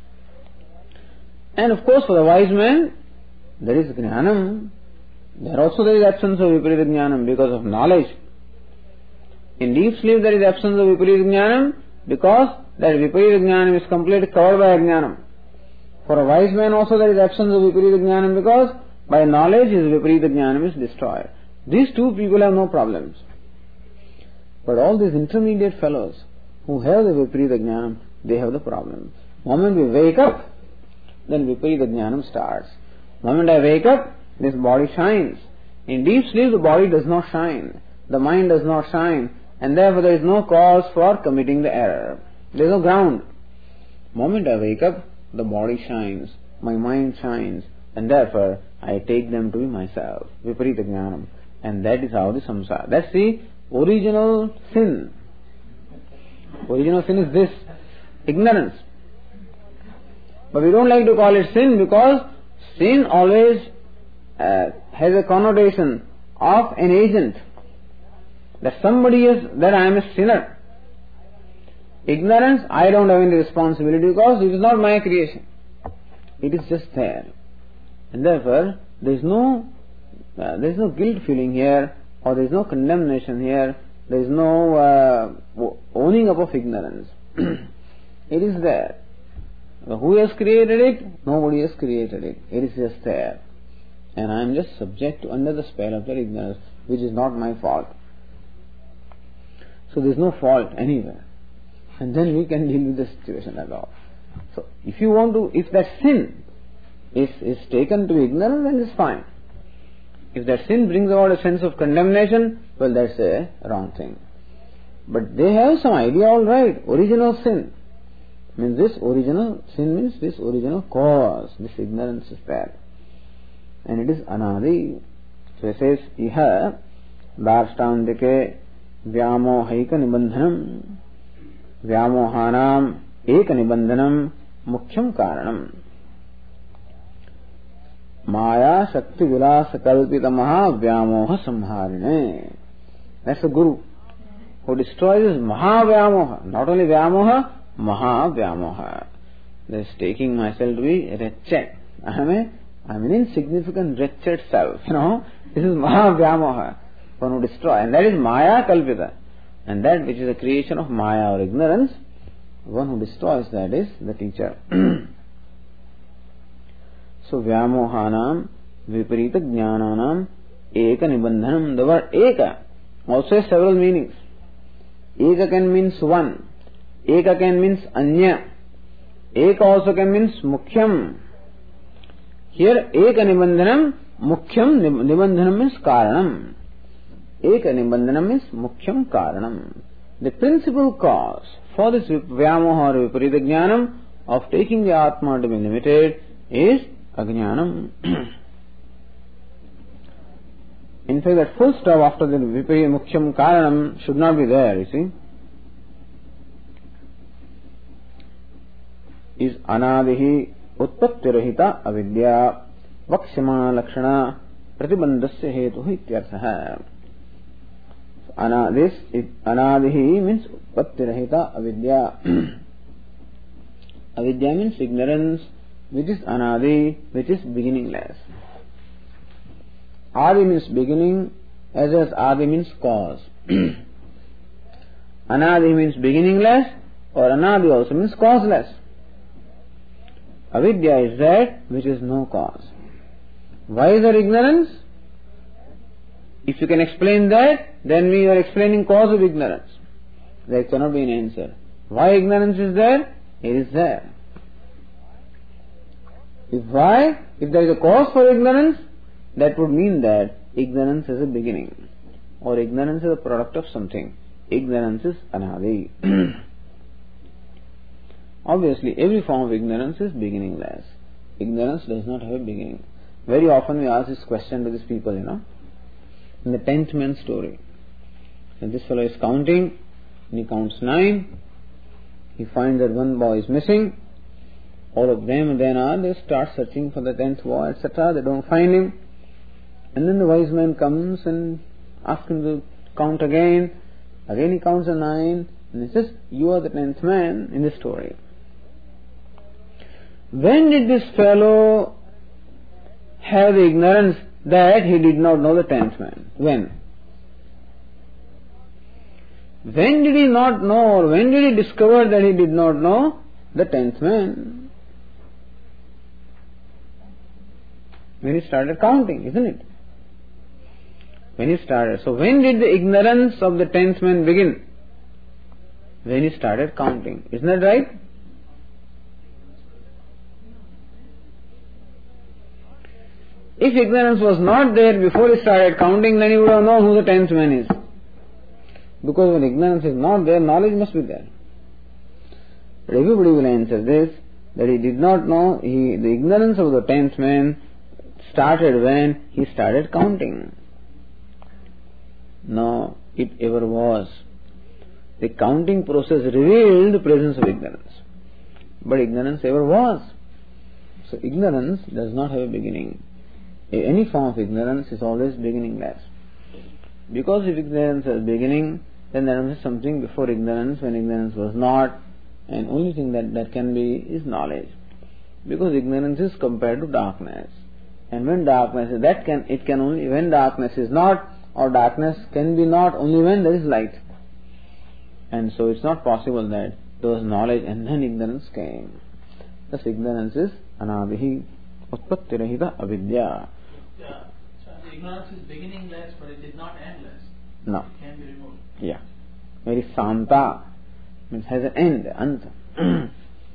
S1: And of course, for the wise man, there is jnanam. There also there is absence of viparita jnanam because of knowledge. In deep sleep there is absence of viparita jnanam because that viparita jnanam is completely covered by ajnanam. For a wise man also there is absence of viparita jnanam because by knowledge his viparita jnanam is destroyed. These two people have no problems. But all these intermediate fellows who have the viparita jnanam, they have the problem. The moment we wake up, then viparita jnanam starts. The moment I wake up, this body shines. In deep sleep, the body does not shine. The mind does not shine. And therefore there is no cause for committing the error. There is no ground. The moment I wake up, the body shines. My mind shines. And therefore, I take them to be myself. Viparita jnanam. And that is how the samsara. That's the original sin. Original sin is this. Ignorance. But we don't like to call it sin because sin always uh, has a connotation of an agent. That somebody is, that I am a sinner. Ignorance, I don't have any responsibility because it is not my creation. It is just there. And therefore, there is no, uh, there is no guilt feeling here, or there is no condemnation here, there is no uh, owning up of ignorance. It is there. Who has created it? Nobody has created it. It is just there. And I am just subject to under the spell of that ignorance, which is not my fault. So there is no fault anywhere. And then we can deal with the situation at all. So if you want to, if that sin is, is taken to be ignorance, then it's fine. If that sin brings about a sense of condemnation, well, that's a wrong thing. But they have some idea, all right, original sin. Means this original sin means this original cause, this ignorance is there. And it is anadi. So he says, iha darstantike vyamohaika nibandhanam vyamohanam eka nibandhanam mukhyam karanam Maya Shakti Vilasa Kalpita Maha Vyamoha Samharine. That's the Guru who destroys Maha Vyamoha. Not only Vyamoha, Maha Vyamoha. This taking myself to be wretched. I am a, I am an insignificant wretched self. You know, this is Maha Vyamoha. One who destroys. And that is Maya Kalpita. And that which is a creation of Maya or ignorance, one who destroys that is the teacher. So, Vyamohanam, Viparita Jnananam, Eka Nibandhanam. The word Eka also has several meanings. Eka can means one. Eka can means Anya. Eka also can means Mukhyam. Here, Eka Nibandhanam, Mukhyam Nibandhanam means Karanam. Eka Nibandhanam means Mukhyam Karanam. The principal cause for this Vyamoha or Viparita Jnanam of taking the Atma to be limited is Ajnanam. In fact, that full stop after the Vipari Mukhyam Karanam should not be there, you see. Is Anadihi Utpattirahita Avidya Vakshama Lakshana Pratibandasya Hetu Ityarthaha. This is Anadihi means Utpattirahita Avidya. Avidya means ignorance, which is Anadi, which is beginningless. Adi means beginning, as well as Adi means cause. Anadi means beginningless, or Anadi also means causeless. Avidya is that which is no cause. Why is there ignorance? If you can explain that, then we are explaining cause of ignorance. There cannot be an answer. Why ignorance is there? It is there. If why? If there is a cause for ignorance, that would mean that ignorance is a beginning, or ignorance is a product of something. Ignorance is Anadi. Obviously, every form of ignorance is beginningless. Ignorance does not have a beginning. Very often we ask this question to these people, you know, in the tenth man story. And this fellow is counting, and he counts nine. He finds that one boy is missing. All of them then are, they start searching for the tenth boy, et cetera. They don't find him. And then the wise man comes and asks him to count again. Again he counts a nine. And he says, you are the tenth man in this story. When did this fellow have the ignorance that he did not know the tenth man? When? When did he not know, or when did he discover that he did not know the tenth man? When he started counting, isn't it? When he started. So when did the ignorance of the tenth man begin? When he started counting. Isn't that right? If ignorance was not there before he started counting, then he would have known who the tenth man is. Because when ignorance is not there, knowledge must be there. But everybody will answer this, that he did not know, he, the ignorance of the tenth man started when he started counting. No, it ever was. The counting process revealed the presence of ignorance. But ignorance ever was. So ignorance does not have a beginning. Any form of ignorance is always beginningless. Because if ignorance has beginning, then there is something before ignorance when ignorance was not, and only thing that, that can be is knowledge. Because ignorance is compared to darkness. And when darkness is, that can, it can only, when darkness is not, or darkness can be not only when there is light. And so it's not possible that there was knowledge and then ignorance came. Thus ignorance is Anadihi Utpattirahita Avidya.
S2: Yeah. So the ignorance is beginningless, but it is not endless.
S1: No.
S2: It can be removed.
S1: Yeah. Very Santa means has an end, Anta.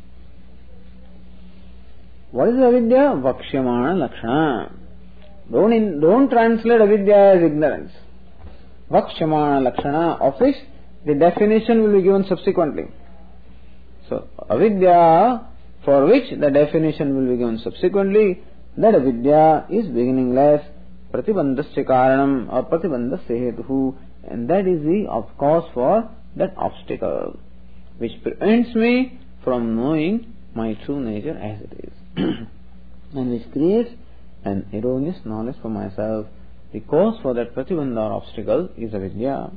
S1: What is avidya? Vakshyamana Lakshana. Don't, in, don't translate avidya as ignorance. Vakshyamana Lakshana, of which the definition will be given subsequently. So, avidya, for which the definition will be given subsequently, that avidya is beginningless, pratibandhasya karanam or pratibandhasya hetuhu, and that is the of cause for that obstacle which prevents me from knowing my true nature as it is and which creates an erroneous knowledge for myself. The cause for that pratibandha or obstacle is avidya.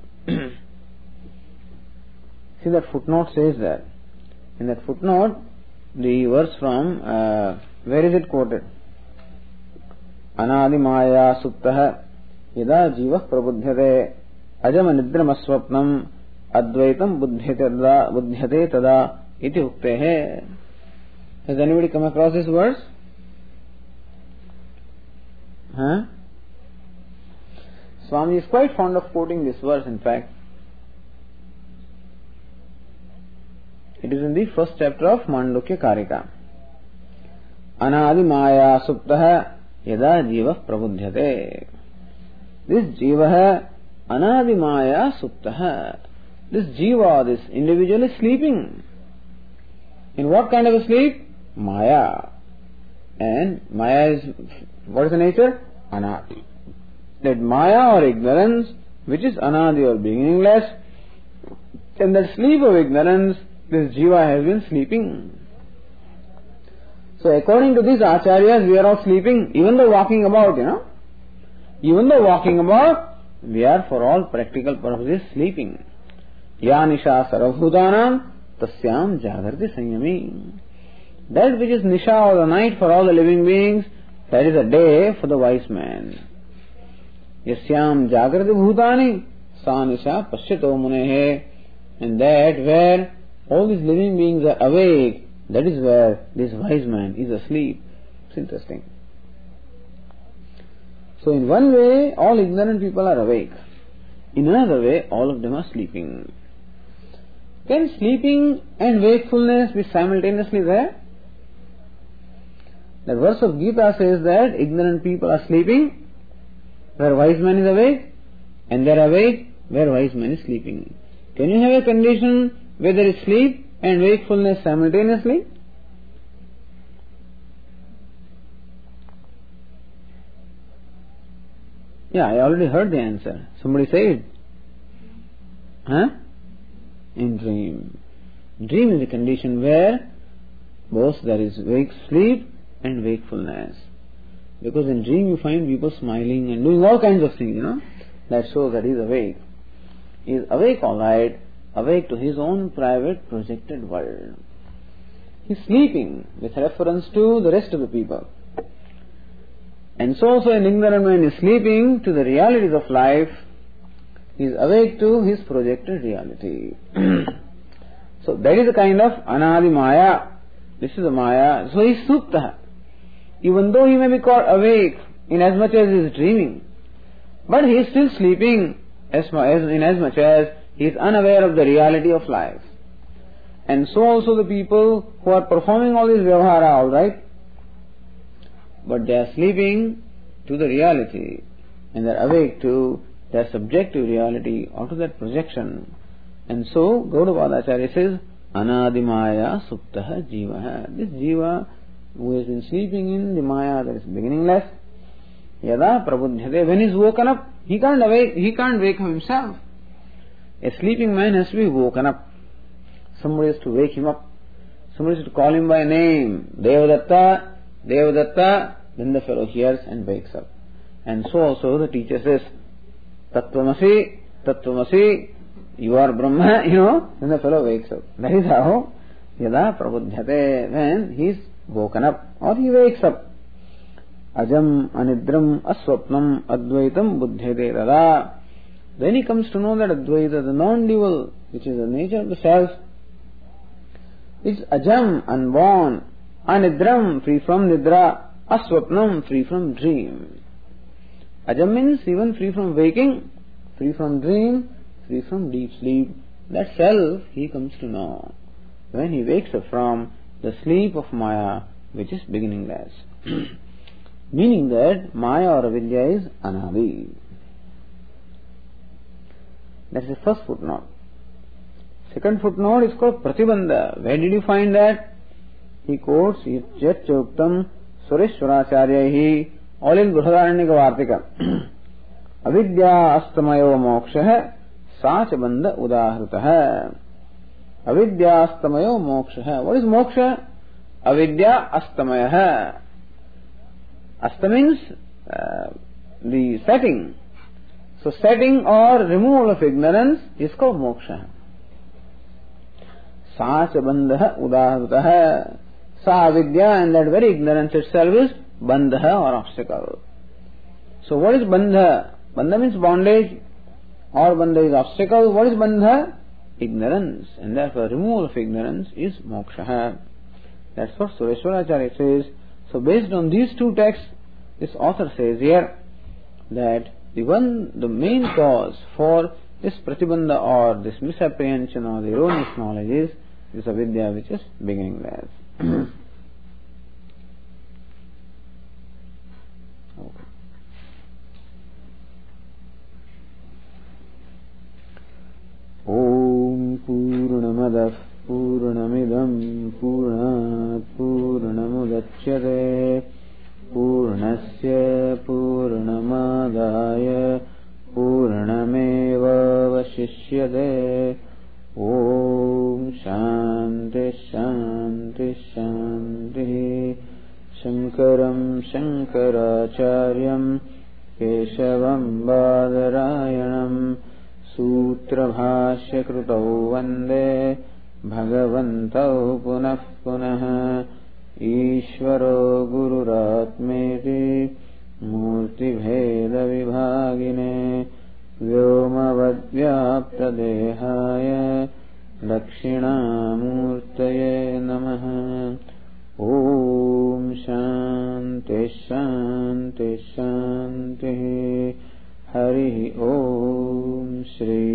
S1: See, that footnote says that. In that footnote, the verse from, uh, where is it quoted? Anadi maya suptaha yada jiva prabudhyate ajama nidramaswapnam advaitam buddhyate tada iti uktehe. Has anybody come across this verse? Huh? Swami is quite fond of quoting this verse, in fact. It is in the first chapter of Mandukya Karika. Anadi maya suptaha yada jiva prabudhyate. This jiva anadi maya suptaha. This jiva, this individual is sleeping. In what kind of a sleep? Maya. And Maya is, what is the nature? Anadi. That Maya or ignorance, which is Anadi or beginningless, in that sleep of ignorance, this jiva has been sleeping. So according to these acharyas, we are all sleeping, even though walking about, you know. Even though walking about, we are for all practical purposes sleeping. Ya nisha sarvabhutanam tasyam jagarti sanyami. That which is nisha or the night for all the living beings, that is a day for the wise man. Yasyam jagrati bhutani sa nisha paschyato munehe. And that where all these living beings are awake, that is where this wise man is asleep. It's interesting. So in one way, all ignorant people are awake. In another way, all of them are sleeping. Can sleeping and wakefulness be simultaneously there? The verse of Gita says that ignorant people are sleeping where wise man is awake, and they are awake where wise man is sleeping. Can you have a condition where there is sleep and wakefulness simultaneously? Yeah, I already heard the answer. Somebody say it. Huh? In dream. Dream is a condition where both there is wake, sleep and wakefulness. Because in dream you find people smiling and doing all kinds of things, you know. That shows that he is awake. He is awake, alright, awake to his own private projected world. He is sleeping with reference to the rest of the people. And so also an ignorant man is sleeping to the realities of life. He is awake to his projected reality. So that is a kind of anadi maya. This is a maya. So he is supta. Even though he may be called awake in as much as he is dreaming, but he is still sleeping as in as much as he is unaware of the reality of life. And so also the people who are performing all this vyavahara, alright, but they are sleeping to the reality and they are awake to their subjective reality or to that projection. And so Gaudapada Acharya says, Anadimaya suptaha jivaha. This jiva who has been sleeping in the maya that is beginningless, yada prabudhyate, when he is woken up, he can't awake, he can't wake himself. A sleeping man has to be woken up. Somebody has to wake him up. Somebody has to call him by name. Devadatta, Devadatta, then the fellow hears and wakes up. And so also the teacher says, Tattvamasi, Tattvamasi, you are Brahma, you know, then the fellow wakes up. That is how, yada prabudhyate, when he is woken up or he wakes up. Ajam anidram aswapnam advaitam buddhyate tada. Then he comes to know that Advaita, the non-dual, which is the nature of the self, is ajam, unborn, anidram, free from nidra, aswapnam, free from dream. Ajam means even free from waking, free from dream, free from deep sleep. That self he comes to know when he wakes up from the sleep of Maya, which is beginningless. Meaning that Maya or Avidya is anadi. That is the first footnote. Second footnote is called Pratibandha. Where did you find that? He quotes Yat Choktam Sureshwaracharyahi all in Brihadaranyaka Vartika. Avidya astamayo moksha sacha bandha udahrita. Avidya astamayo moksha. What is moksha? Avidya astamaya. Asta means uh, the setting. So setting or removal of ignorance is called moksha. Sacha bandha udahrita. Sa avidya, and that very ignorance itself is bandha or obstacle. So what is bandha? Bandha means bondage, or bandha is obstacle. What is bandha? Ignorance. And therefore removal of ignorance is moksha. That's what Sureshwaracharya says. So based on these two texts, this author says here that the one, the main cause for this pratibandha or this misapprehension or the erroneous knowledge is this avidya which is beginningless. Okay. Om Purnamadah Purnamidam Purnat Purnamudachyate Purnasya Purnamadaya Purnameva Vashishyate. Om Shanti Shanti Shanti. Shankaram Shankaracharyam Keshavam Badarayanam Sutra Bhashya Krutau Vande Bhagavantau Punah Punah. Ishvaro Gururatmeti Murti Bheda Vibhagine Vyomavadvyapta Dehaya Dakshinamurtaye Namaha. Om Shanti Shanti Shanti. Hari Om Shri